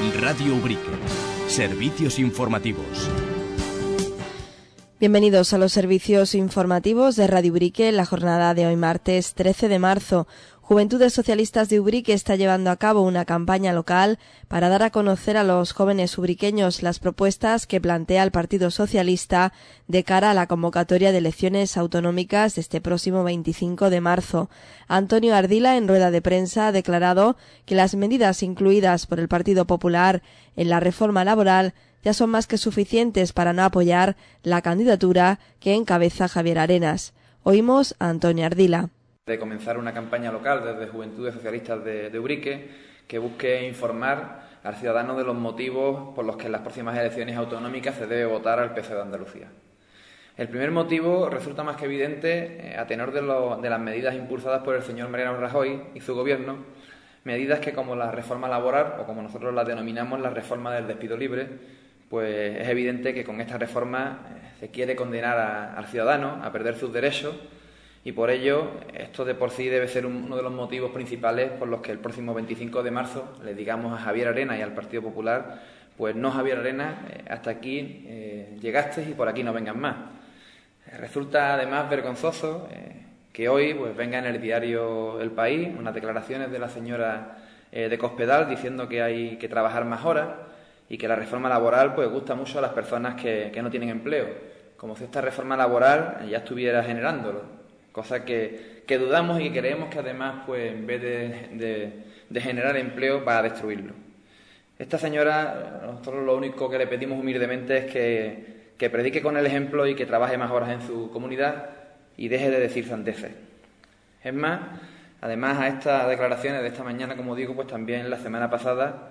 Radio Ubrique. Servicios informativos. Bienvenidos a los servicios informativos de Radio Ubrique en la jornada de hoy martes 13 de marzo. Juventudes Socialistas de Ubrique está llevando a cabo una campaña local para dar a conocer a los jóvenes ubriqueños las propuestas que plantea el Partido Socialista de cara a la convocatoria de elecciones autonómicas de este próximo 25 de marzo. Antonio Ardila, en rueda de prensa, ha declarado que las medidas incluidas por el Partido Popular en la reforma laboral ya son más que suficientes para no apoyar la candidatura que encabeza Javier Arenas. Oímos a Antonio Ardila. De comenzar una campaña local desde Juventudes Socialistas de Ubrique que busque informar al ciudadano de los motivos por los que en las próximas elecciones autonómicas se debe votar al PC de Andalucía. El primer motivo resulta más que evidente a tenor de las medidas impulsadas por el señor Mariano Rajoy y su gobierno, medidas que, como la reforma laboral, o como nosotros la denominamos, la reforma del despido libre, pues es evidente que con esta reforma se quiere condenar al ciudadano a perder sus derechos. Y por ello, esto de por sí debe ser uno de los motivos principales por los que el próximo 25 de marzo le digamos a Javier Arenas y al Partido Popular, pues no, Javier Arenas, hasta aquí llegaste y por aquí no vengas más. Resulta además vergonzoso que hoy pues venga en el diario El País unas declaraciones de la señora de Cospedal diciendo que hay que trabajar más horas y que la reforma laboral pues gusta mucho a las personas que no tienen empleo, como si esta reforma laboral ya estuviera generándolo. Cosa que dudamos y que creemos que además, pues en vez de generar empleo, va a destruirlo. Esta señora, nosotros lo único que le pedimos humildemente es que predique con el ejemplo y que trabaje más horas en su comunidad y deje de decir sandeces. Es más, además a estas declaraciones de esta mañana, como digo, pues también la semana pasada,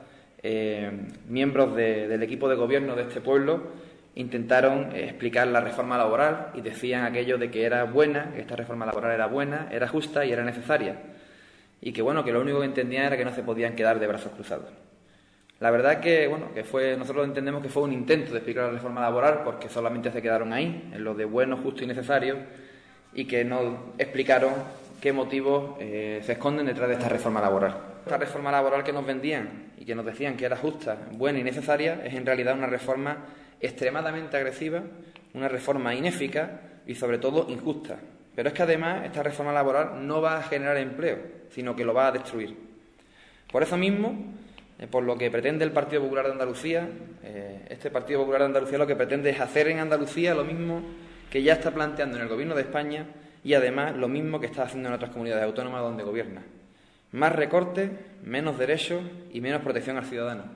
miembros del equipo de gobierno de este pueblo intentaron explicar la reforma laboral y decían aquello de que era buena, que esta reforma laboral era buena, era justa y era necesaria. Y que bueno, que lo único que entendían era que no se podían quedar de brazos cruzados. La verdad que nosotros entendemos que fue un intento de explicar la reforma laboral porque solamente se quedaron ahí, en lo de bueno, justo y necesario, y que no explicaron qué motivos se esconden detrás de esta reforma laboral. Esta reforma laboral que nos vendían y que nos decían que era justa, buena y necesaria es en realidad una reforma extremadamente agresiva, una reforma ineficaz y sobre todo injusta. Pero es que además esta reforma laboral no va a generar empleo, sino que lo va a destruir. Por eso mismo, por lo que pretende el Partido Popular de Andalucía, este Partido Popular de Andalucía lo que pretende es hacer en Andalucía lo mismo que ya está planteando en el Gobierno de España y además lo mismo que está haciendo en otras comunidades autónomas donde gobierna. Más recortes, menos derechos y menos protección al ciudadano.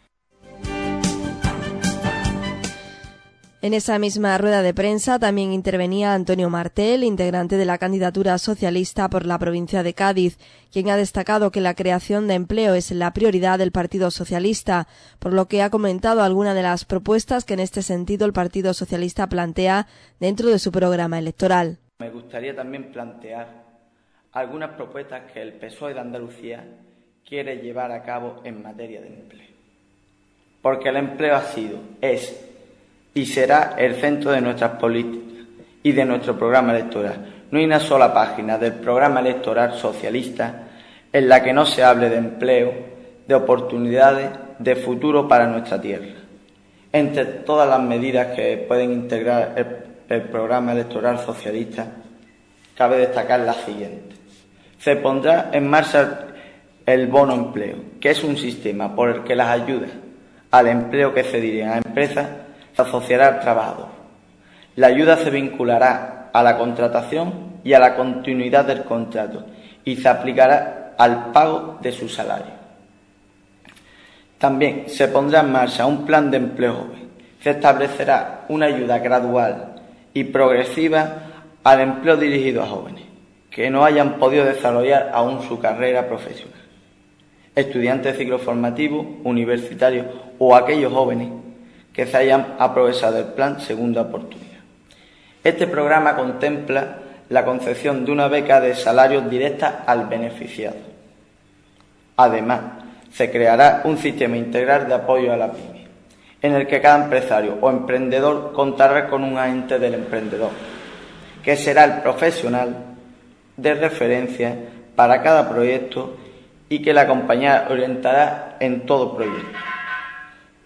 En esa misma rueda de prensa también intervenía Antonio Martel, integrante de la candidatura socialista por la provincia de Cádiz, quien ha destacado que la creación de empleo es la prioridad del Partido Socialista, por lo que ha comentado algunas de las propuestas que en este sentido el Partido Socialista plantea dentro de su programa electoral. Me gustaría también plantear algunas propuestas que el PSOE de Andalucía quiere llevar a cabo en materia de empleo. Porque el empleo ha sido, es y será el centro de nuestras políticas y de nuestro programa electoral. No hay una sola página del programa electoral socialista en la que no se hable de empleo, de oportunidades, de futuro para nuestra tierra. Entre todas las medidas que pueden integrar el programa electoral socialista, cabe destacar la siguiente. Se pondrá en marcha el bono empleo, que es un sistema por el que las ayudas al empleo que se dirigen a empresas se asociará al trabajador. La ayuda se vinculará a la contratación y a la continuidad del contrato y se aplicará al pago de su salario. También se pondrá en marcha un plan de empleo joven. Se establecerá una ayuda gradual y progresiva al empleo dirigido a jóvenes que no hayan podido desarrollar aún su carrera profesional. Estudiantes de ciclo formativo, universitarios o aquellos jóvenes que se hayan aprovechado del plan Segunda Oportunidad. Este programa contempla la concesión de una beca de salarios directa al beneficiado. Además, se creará un sistema integral de apoyo a la pyme, en el que cada empresario o emprendedor contará con un agente del emprendedor, que será el profesional de referencia para cada proyecto y que la compañía orientará en todo proyecto.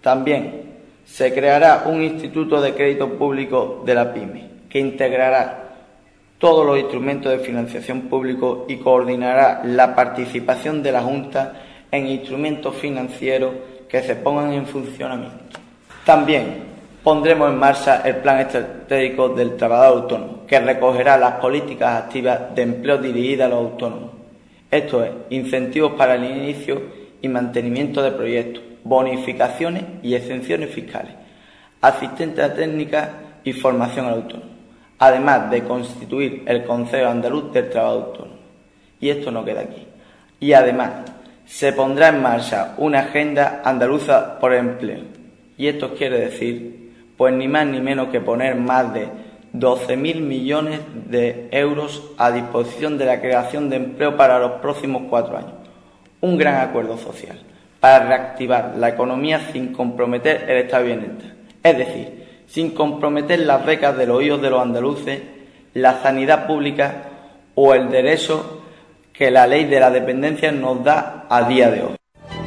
También se creará un Instituto de Crédito Público de la PYME, que integrará todos los instrumentos de financiación público y coordinará la participación de la Junta en instrumentos financieros que se pongan en funcionamiento. También pondremos en marcha el Plan Estratégico del Trabajador Autónomo, que recogerá las políticas activas de empleo dirigidas a los autónomos. Esto es, incentivos para el inicio y mantenimiento de proyectos, bonificaciones y exenciones fiscales, asistencia técnica y formación al autónomo, además de constituir el Consejo Andaluz del Trabajo Autónomo. Y esto no queda aquí. Y además, se pondrá en marcha una agenda andaluza por el empleo. Y esto quiere decir, pues ni más ni menos que poner más de 12.000 millones de euros a disposición de la creación de empleo para los próximos 4 años. Un gran acuerdo social para reactivar la economía sin comprometer el estado de bienestar. Es decir, sin comprometer las becas de los hijos de los andaluces, la sanidad pública o el derecho que la ley de la dependencia nos da a día de hoy.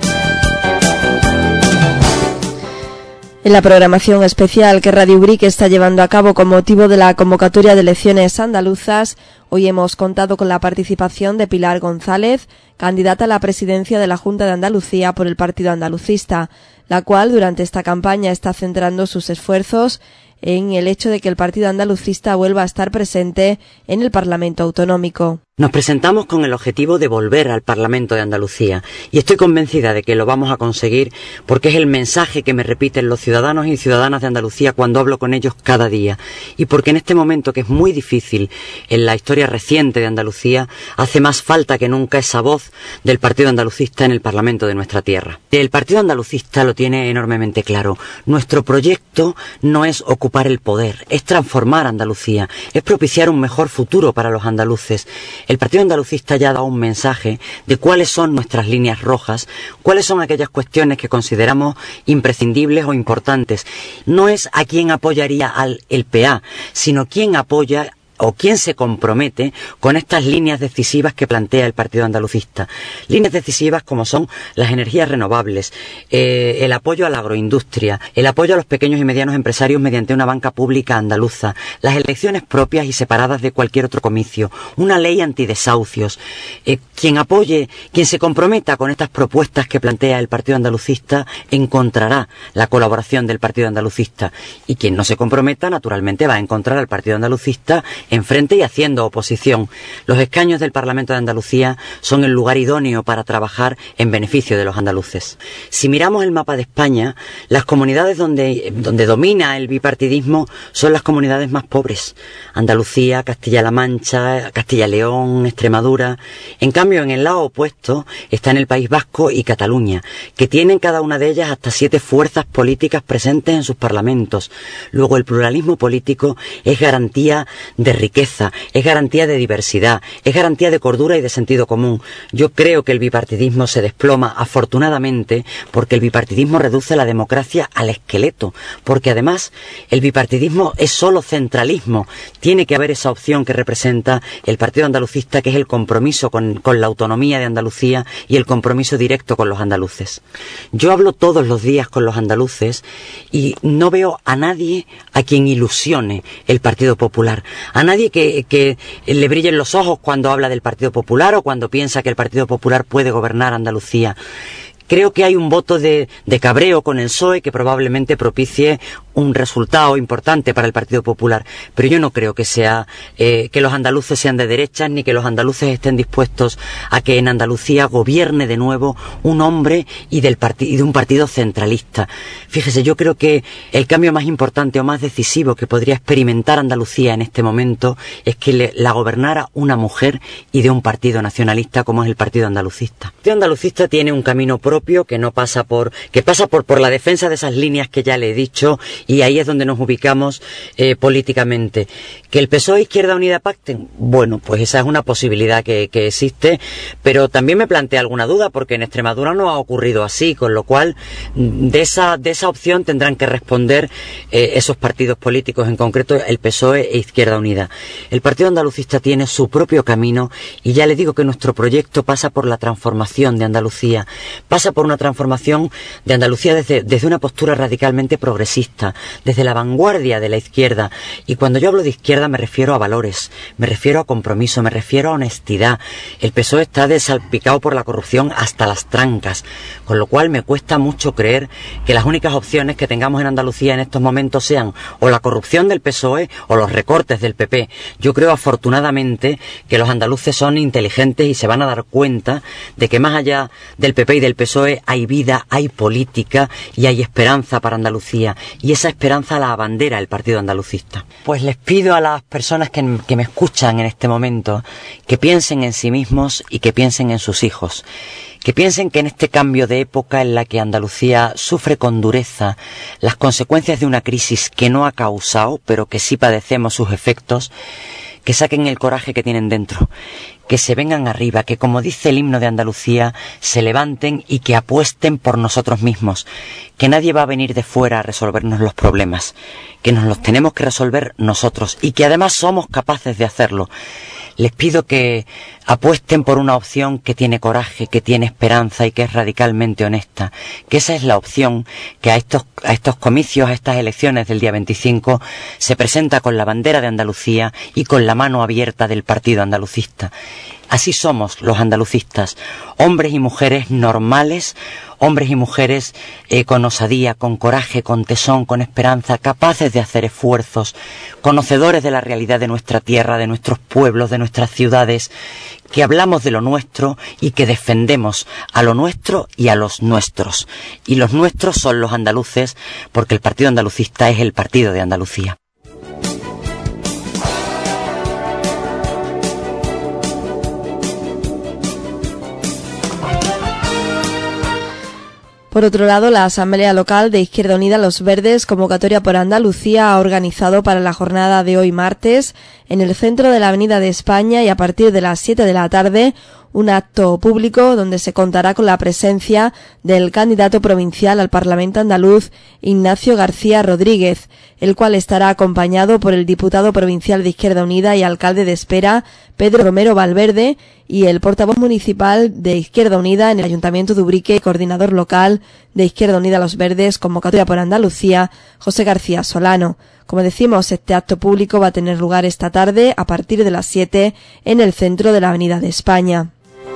En la programación especial que Radio Ubrique está llevando a cabo con motivo de la convocatoria de elecciones andaluzas, hoy hemos contado con la participación de Pilar González, candidata a la presidencia de la Junta de Andalucía por el Partido Andalucista, la cual durante esta campaña está centrando sus esfuerzos en el hecho de que el Partido Andalucista vuelva a estar presente en el Parlamento Autonómico. Nos presentamos con el objetivo de volver al Parlamento de Andalucía y estoy convencida de que lo vamos a conseguir porque es el mensaje que me repiten los ciudadanos y ciudadanas de Andalucía cuando hablo con ellos cada día y porque en este momento que es muy difícil en la historia reciente de Andalucía hace más falta que nunca esa voz del Partido Andalucista en el Parlamento de nuestra tierra. El Partido Andalucista lo tiene enormemente claro. Nuestro proyecto no es ocupar el poder, es transformar Andalucía, es propiciar un mejor futuro para los andaluces. El Partido Andalucista ya ha dado un mensaje de cuáles son nuestras líneas rojas, cuáles son aquellas cuestiones que consideramos imprescindibles o importantes. No es a quién apoyaría el PA, sino quién apoya o quién se compromete con estas líneas decisivas que plantea el Partido Andalucista. Líneas decisivas como son las energías renovables, el apoyo a la agroindustria, el apoyo a los pequeños y medianos empresarios mediante una banca pública andaluza, las elecciones propias y separadas de cualquier otro comicio, una ley antidesahucios. Quien se comprometa con estas propuestas que plantea el Partido Andalucista encontrará la colaboración del Partido Andalucista y quien no se comprometa naturalmente va a encontrar al Partido Andalucista enfrente y haciendo oposición. Los escaños del Parlamento de Andalucía son el lugar idóneo para trabajar en beneficio de los andaluces. Si miramos el mapa de España, las comunidades donde domina el bipartidismo son las comunidades más pobres. Andalucía, Castilla-La Mancha, Castilla-León, Extremadura. En cambio, en el lado opuesto están el País Vasco y Cataluña, que tienen cada una de ellas hasta 7 fuerzas políticas presentes en sus parlamentos. Luego, el pluralismo político es garantía de riqueza, es garantía de diversidad, es garantía de cordura y de sentido común. Yo creo que el bipartidismo se desploma, afortunadamente, porque el bipartidismo reduce la democracia al esqueleto, porque además el bipartidismo es solo centralismo. Tiene que haber esa opción que representa el Partido Andalucista, que es el compromiso con la autonomía de Andalucía y el compromiso directo con los andaluces. Yo hablo todos los días con los andaluces y no veo a nadie a quien ilusione el Partido Popular. A nadie que le brillen los ojos cuando habla del Partido Popular o cuando piensa que el Partido Popular puede gobernar Andalucía. Creo que hay un voto de cabreo con el PSOE que probablemente propicie un resultado importante para el Partido Popular, pero yo no creo que que los andaluces sean de derechas ni que los andaluces estén dispuestos a que en Andalucía gobierne de nuevo un hombre y de un partido centralista. Fíjese, yo creo que el cambio más importante o más decisivo que podría experimentar Andalucía en este momento es que la gobernara una mujer y de un partido nacionalista como es el Partido Andalucista. El Partido Andalucista tiene un camino propio que pasa por la defensa de esas líneas que ya le he dicho. Y ahí es donde nos ubicamos políticamente. ¿Que el PSOE e Izquierda Unida pacten? Bueno, pues esa es una posibilidad que existe, pero también me plantea alguna duda, porque en Extremadura no ha ocurrido así, con lo cual de esa opción tendrán que responder esos partidos políticos, en concreto el PSOE e Izquierda Unida. El Partido Andalucista tiene su propio camino y ya le digo que nuestro proyecto pasa por la transformación de Andalucía, pasa pasa por una transformación de Andalucía desde una postura radicalmente progresista, desde la vanguardia de la izquierda. Y cuando yo hablo de izquierda me refiero a valores, me refiero a compromiso, me refiero a honestidad. El PSOE está desalpicado por la corrupción hasta las trancas, con lo cual me cuesta mucho creer que las únicas opciones que tengamos en Andalucía en estos momentos sean o la corrupción del PSOE o los recortes del PP. Yo creo afortunadamente que los andaluces son inteligentes y se van a dar cuenta de que más allá del PP y del PSOE hay vida, hay política y hay esperanza para Andalucía, y esa esperanza la abandera el Partido Andalucista. Pues les pido a las personas que me escuchan en este momento que piensen en sí mismos y que piensen en sus hijos, que piensen que en este cambio de época en la que Andalucía sufre con dureza las consecuencias de una crisis que no ha causado, pero que sí padecemos sus efectos, que saquen el coraje que tienen dentro, que se vengan arriba, que como dice el himno de Andalucía, se levanten y que apuesten por nosotros mismos, que nadie va a venir de fuera a resolvernos los problemas, que nos los tenemos que resolver nosotros y que además somos capaces de hacerlo. Les pido que apuesten por una opción que tiene coraje, que tiene esperanza y que es radicalmente honesta, que esa es la opción que a estos comicios, a estas elecciones del día 25, se presenta con la bandera de Andalucía y con la mano abierta del Partido Andalucista. Así somos los andalucistas, hombres y mujeres normales, hombres y mujeres con osadía, con coraje, con tesón, con esperanza, capaces de hacer esfuerzos, conocedores de la realidad de nuestra tierra, de nuestros pueblos, de nuestras ciudades, que hablamos de lo nuestro y que defendemos a lo nuestro y a los nuestros. Y los nuestros son los andaluces, porque el Partido Andalucista es el Partido de Andalucía. Por otro lado, la Asamblea Local de Izquierda Unida Los Verdes, Convocatoria por Andalucía, ha organizado para la jornada de hoy martes, en el centro de la Avenida de España y a partir de las 7 de la tarde, un acto público donde se contará con la presencia del candidato provincial al Parlamento andaluz, Ignacio García Rodríguez, el cual estará acompañado por el diputado provincial de Izquierda Unida y alcalde de Espera, Pedro Romero Valverde, y el portavoz municipal de Izquierda Unida en el Ayuntamiento de Ubrique y coordinador local de Izquierda Unida Los Verdes, Convocatoria por Andalucía, José García Solano. Como decimos, este acto público va a tener lugar esta tarde a partir de las 7 en el centro de la Avenida de España.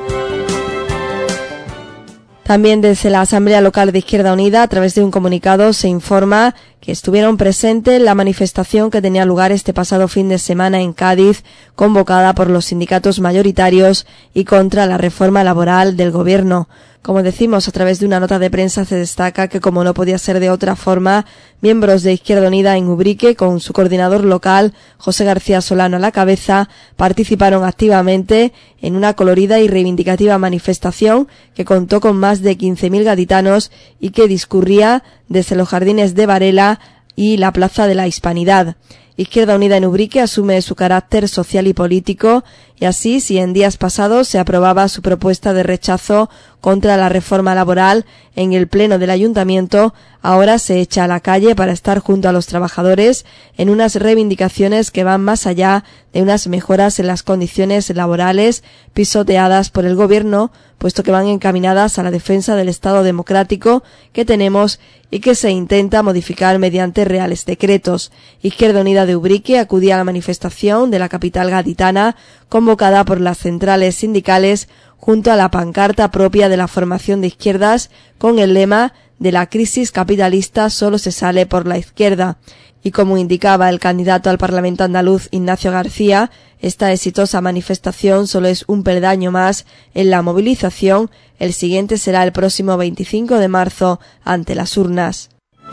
También desde la Asamblea Local de Izquierda Unida, a través de un comunicado, se informa que estuvieron presentes en la manifestación que tenía lugar este pasado fin de semana en Cádiz, convocada por los sindicatos mayoritarios y contra la reforma laboral del Gobierno. Como decimos, a través de una nota de prensa se destaca que, como no podía ser de otra forma, miembros de Izquierda Unida en Ubrique, con su coordinador local, José García Solano a la cabeza, participaron activamente en una colorida y reivindicativa manifestación que contó con más de 15.000 gaditanos y que discurría desde los jardines de Varela y la Plaza de la Hispanidad. Izquierda Unida en Ubrique asume su carácter social y político, y así, si en días pasados se aprobaba su propuesta de rechazo contra la reforma laboral en el Pleno del Ayuntamiento, ahora se echa a la calle para estar junto a los trabajadores en unas reivindicaciones que van más allá de unas mejoras en las condiciones laborales pisoteadas por el Gobierno, puesto que van encaminadas a la defensa del Estado democrático que tenemos y que se intenta modificar mediante reales decretos. Izquierda Unida de Ubrique acudía a la manifestación de la capital gaditana, convocada por las centrales sindicales, junto a la pancarta propia de la formación de izquierdas, con el lema "De la crisis capitalista solo se sale por la izquierda". Y como indicaba el candidato al Parlamento andaluz, Ignacio García, esta exitosa manifestación solo es un peldaño más en la movilización. El siguiente será el próximo 25 de marzo ante las urnas.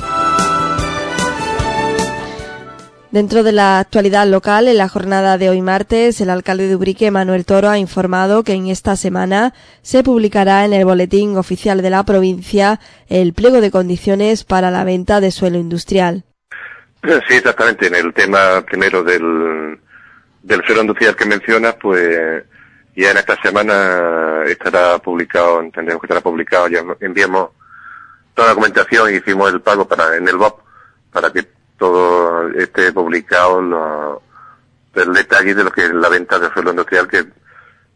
Dentro de la actualidad local, en la jornada de hoy martes, el alcalde de Ubrique, Manuel Toro, ha informado que en esta semana se publicará en el Boletín Oficial de la provincia el pliego de condiciones para la venta de suelo industrial. Sí, exactamente. En el tema primero del suelo industrial que mencionas, pues ya en esta semana estará publicado, entendemos que estará publicado, ya enviamos toda la documentación y hicimos el pago en el BOP para que todo esté publicado el detalle de lo que es la venta del suelo industrial, que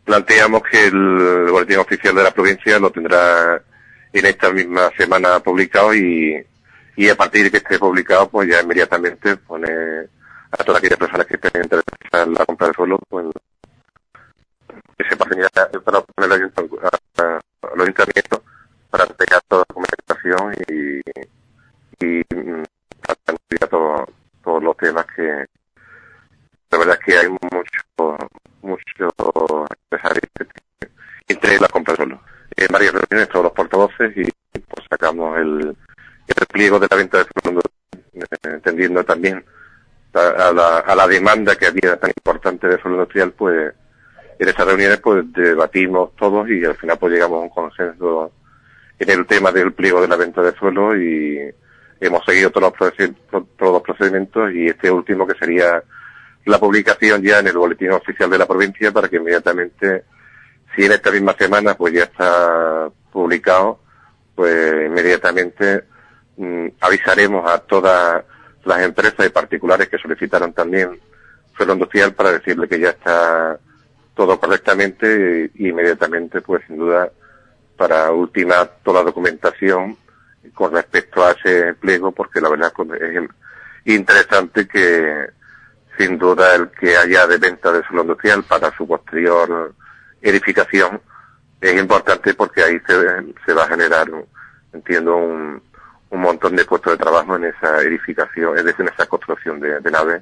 planteamos que el boletín oficial de la provincia lo tendrá en esta misma semana publicado y a partir de que esté publicado, pues ya inmediatamente pone a todas aquellas personas que estén interesadas en la compra del suelo, pues que se pasen ya para poner al ayuntamiento para entregar toda la documentación y ya todos los temas que la verdad es que hay mucho empresarios entre la compra del suelo. En varias reuniones todos los portavoces y pues sacamos el pliego de la venta de suelo, entendiendo también a la demanda que había tan importante de suelo industrial, pues en esas reuniones pues debatimos todos y al final pues llegamos a un consenso en el tema del pliego de la venta de suelo y hemos seguido todos los procedimientos y este último que sería la publicación ya en el boletín oficial de la provincia para que inmediatamente, si en esta misma semana pues ya está publicado, pues inmediatamente avisaremos a todas las empresas y particulares que solicitaron también suelo industrial para decirle que ya está todo correctamente y inmediatamente pues sin duda para ultimar toda la documentación con respecto a ese pliego, porque la verdad es interesante que sin duda el que haya de venta de suelo industrial para su posterior edificación es importante porque ahí se va a generar, entiendo, un montón de puestos de trabajo en esa edificación, es decir, en esa construcción de naves,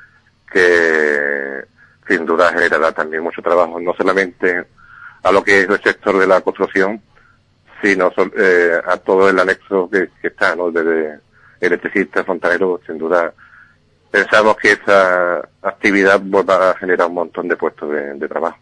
que sin duda generará también mucho trabajo, no solamente a lo que es el sector de la construcción, sino a todo el anexo que está, ¿no? Desde electricistas, fontaneros, sin duda pensamos que esta actividad va a generar un montón de puestos de trabajo.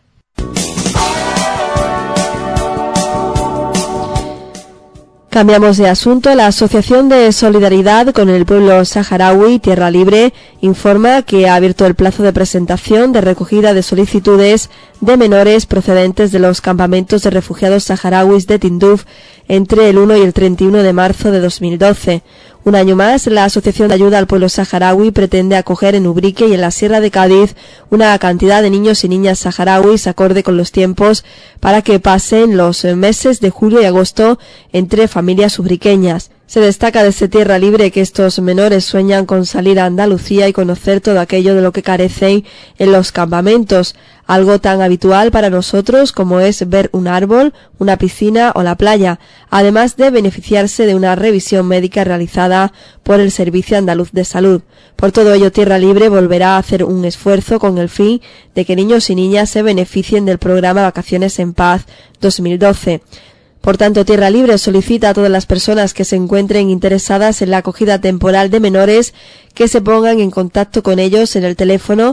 Cambiamos de asunto. La Asociación de Solidaridad con el Pueblo Saharaui Tierra Libre informa que ha abierto el plazo de presentación de recogida de solicitudes de menores procedentes de los campamentos de refugiados saharauis de Tinduf entre el 1 y el 31 de marzo de 2012. Un año más, la Asociación de Ayuda al Pueblo Saharaui pretende acoger en Ubrique y en la Sierra de Cádiz una cantidad de niños y niñas saharauis acorde con los tiempos para que pasen los meses de julio y agosto entre familias ubriqueñas. Se destaca desde Tierra Libre que estos menores sueñan con salir a Andalucía y conocer todo aquello de lo que carecen en los campamentos, algo tan habitual para nosotros como es ver un árbol, una piscina o la playa, además de beneficiarse de una revisión médica realizada por el Servicio Andaluz de Salud. Por todo ello, Tierra Libre volverá a hacer un esfuerzo con el fin de que niños y niñas se beneficien del programa Vacaciones en Paz 2012. Por tanto, Tierra Libre solicita a todas las personas que se encuentren interesadas en la acogida temporal de menores que se pongan en contacto con ellos en el teléfono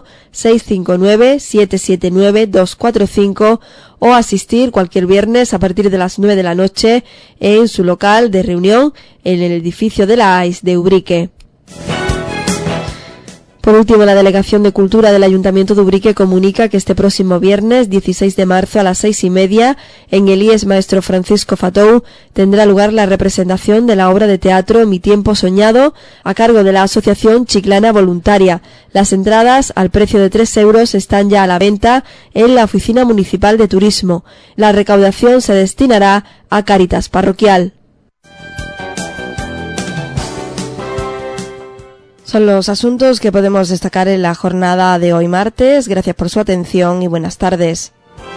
659-779-245 o asistir cualquier viernes a partir de las 9 de la noche en su local de reunión en el edificio de la AIS de Ubrique. Por último, la Delegación de Cultura del Ayuntamiento de Ubrique comunica que este próximo viernes 16 de marzo a las 6:30 en el IES Maestro Francisco Fatou tendrá lugar la representación de la obra de teatro Mi Tiempo Soñado a cargo de la Asociación Chiclana Voluntaria. Las entradas al precio de 3 euros están ya a la venta en la Oficina Municipal de Turismo. La recaudación se destinará a Cáritas Parroquial. Son los asuntos que podemos destacar en la jornada de hoy martes. Gracias por su atención y buenas tardes.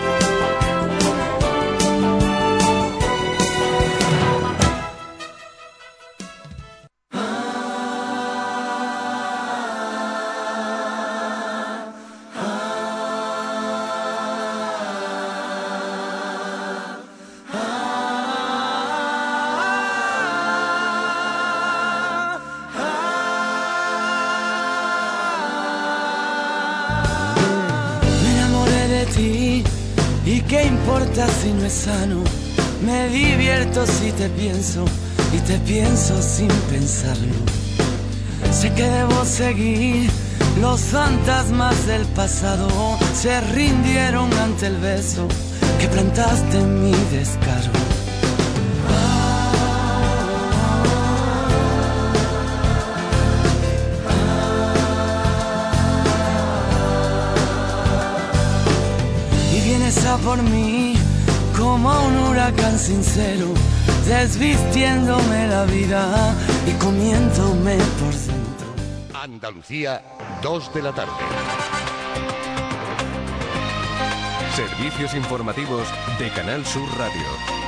Si no es sano, me divierto si te pienso y te pienso sin pensarlo. Sé que debo seguir, los fantasmas del pasado se rindieron ante el beso que plantaste en mi descaro. por mí como un huracán sincero, desvistiéndome la vida y comiéndome por dentro. Andalucía, 2 de la tarde. Servicios informativos de Canal Sur Radio.